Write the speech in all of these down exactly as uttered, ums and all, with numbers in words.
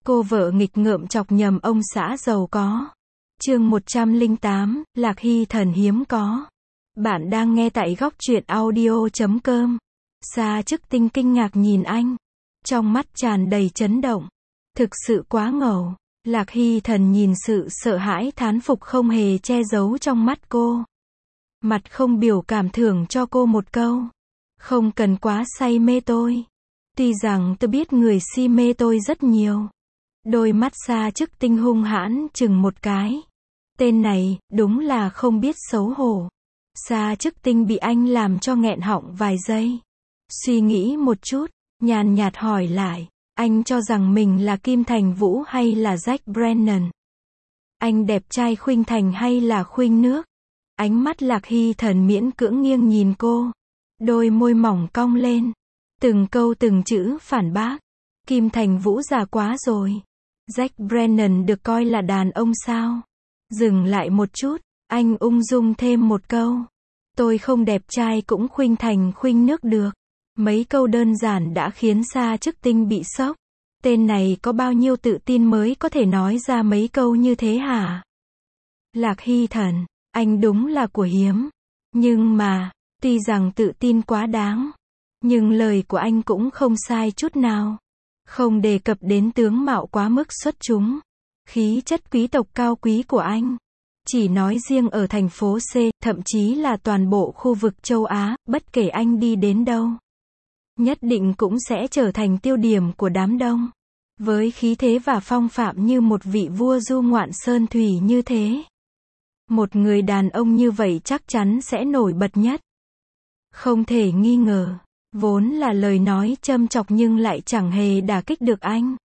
Cô vợ nghịch ngợm chọc nhầm ông xã giàu có. Chương một trăm lẻ tám, Lạc Hy thần hiếm có. Bạn đang nghe tại góc truyện audio chấm com. Sa Chức Tinh kinh ngạc nhìn anh, trong mắt tràn đầy chấn động. Thực sự quá ngầu. Lạc Hy thần nhìn sự sợ hãi thán phục không hề che giấu trong mắt cô. Mặt không biểu cảm thưởng cho cô một câu. Không cần quá say mê tôi. Tuy rằng tôi biết người si mê tôi rất nhiều. Đôi mắt Sa Chức Tinh hung hãn chừng một cái. Tên này, đúng là không biết xấu hổ. Sa Chức Tinh bị anh làm cho nghẹn họng vài giây. Suy nghĩ một chút, nhàn nhạt hỏi lại, anh cho rằng mình là Kim Thành Vũ hay là Jack Brennan? Anh đẹp trai khuynh thành hay là khuynh nước? Ánh mắt Lạc Hy thần miễn cưỡng nghiêng nhìn cô. Đôi môi mỏng cong lên. Từng câu từng chữ phản bác. Kim Thành Vũ già quá rồi. Jack Brennan được coi là đàn ông sao? Dừng lại một chút, anh ung dung thêm một câu. Tôi không đẹp trai cũng khuynh thành khuynh nước được. Mấy câu đơn giản đã khiến Sa Chức Tinh bị sốc. Tên này có bao nhiêu tự tin mới có thể nói ra mấy câu như thế hả? Lạc Hy thần, anh đúng là của hiếm. Nhưng mà, tuy rằng tự tin quá đáng, nhưng lời của anh cũng không sai chút nào. Không đề cập đến tướng mạo quá mức xuất chúng, khí chất quý tộc cao quý của anh. Chỉ nói riêng ở thành phố C, thậm chí là toàn bộ khu vực châu Á, bất kể anh đi đến đâu, nhất định cũng sẽ trở thành tiêu điểm của đám đông. Với khí thế và phong phạm như một vị vua du ngoạn sơn thủy như thế, một người đàn ông như vậy chắc chắn sẽ nổi bật nhất. Không thể nghi ngờ, vốn là lời nói châm chọc nhưng lại chẳng hề đả kích được anh.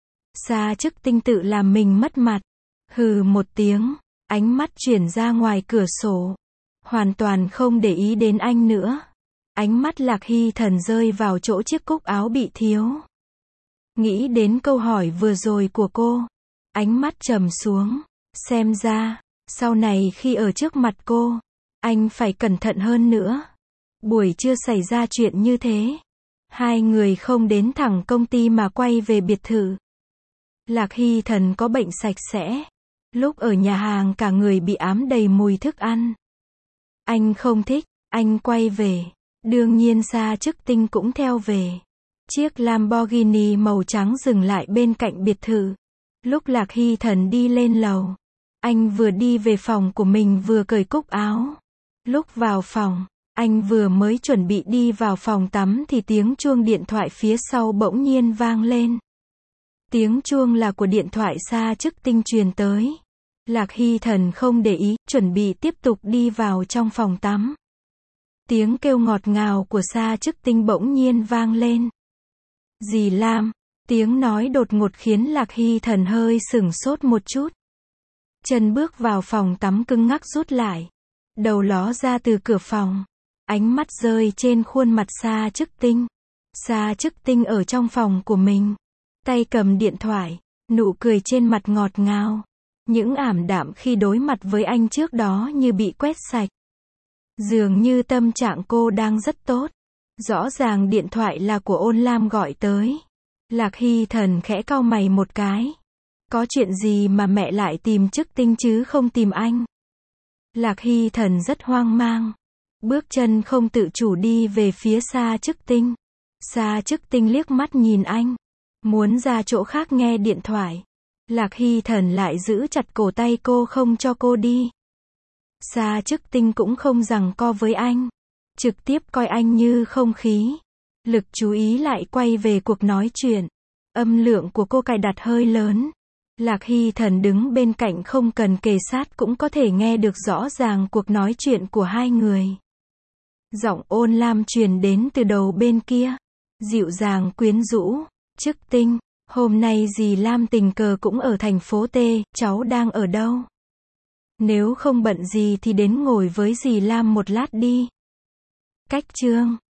Sa Chức Tinh tự làm mình mất mặt. Hừ một tiếng, ánh mắt chuyển ra ngoài cửa sổ. Hoàn toàn không để ý đến anh nữa. Ánh mắt Lạc Hy thần rơi vào chỗ chiếc cúc áo bị thiếu. Nghĩ đến câu hỏi vừa rồi của cô, ánh mắt trầm xuống. Xem ra, sau này khi ở trước mặt cô, anh phải cẩn thận hơn nữa. Buổi trưa xảy ra chuyện như thế. Hai người không đến thẳng công ty mà quay về biệt thự. Lạc Hy thần có bệnh sạch sẽ. Lúc ở nhà hàng cả người bị ám đầy mùi thức ăn. Anh không thích, anh quay về. Đương nhiên Sa Chức Tinh cũng theo về. Chiếc Lamborghini màu trắng dừng lại bên cạnh biệt thự. Lúc Lạc Hy thần đi lên lầu, anh vừa đi về phòng của mình vừa cởi cúc áo. Lúc vào phòng, anh vừa mới chuẩn bị đi vào phòng tắm thì tiếng chuông điện thoại phía sau bỗng nhiên vang lên. Tiếng chuông là của điện thoại Sa Chức Tinh truyền tới. Lạc Hy thần không để ý, chuẩn bị tiếp tục đi vào trong phòng tắm. Tiếng kêu ngọt ngào của Sa Chức Tinh bỗng nhiên vang lên. Dì Lam, tiếng nói đột ngột khiến Lạc Hy thần hơi sửng sốt một chút. Chân bước vào phòng tắm cứng ngắc rút lại. Đầu ló ra từ cửa phòng. Ánh mắt rơi trên khuôn mặt Sa Chức Tinh. Sa Chức Tinh ở trong phòng của mình. Tay cầm điện thoại. Nụ cười trên mặt ngọt ngào. Những ảm đạm khi đối mặt với anh trước đó như bị quét sạch. Dường như tâm trạng cô đang rất tốt. Rõ ràng điện thoại là của Ôn Lam gọi tới. Lạc Hy thần khẽ cau mày một cái. Có chuyện gì mà mẹ lại tìm Chức Tinh chứ không tìm anh? Lạc Hy thần rất hoang mang. Bước chân không tự chủ đi về phía Sa Chức Tinh. Sa Chức Tinh liếc mắt nhìn anh. Muốn ra chỗ khác nghe điện thoại. Lạc Hy thần lại giữ chặt cổ tay cô không cho cô đi. Sa Chức Tinh cũng không giằng co với anh. Trực tiếp coi anh như không khí. Lực chú ý lại quay về cuộc nói chuyện. Âm lượng của cô cài đặt hơi lớn. Lạc Hy thần đứng bên cạnh không cần kề sát cũng có thể nghe được rõ ràng cuộc nói chuyện của hai người. Giọng Ôn Lam truyền đến từ đầu bên kia. Dịu dàng quyến rũ. Chức Tinh, hôm nay dì Lam tình cờ cũng ở thành phố T, cháu đang ở đâu? Nếu không bận gì thì đến ngồi với dì Lam một lát đi. Cách chương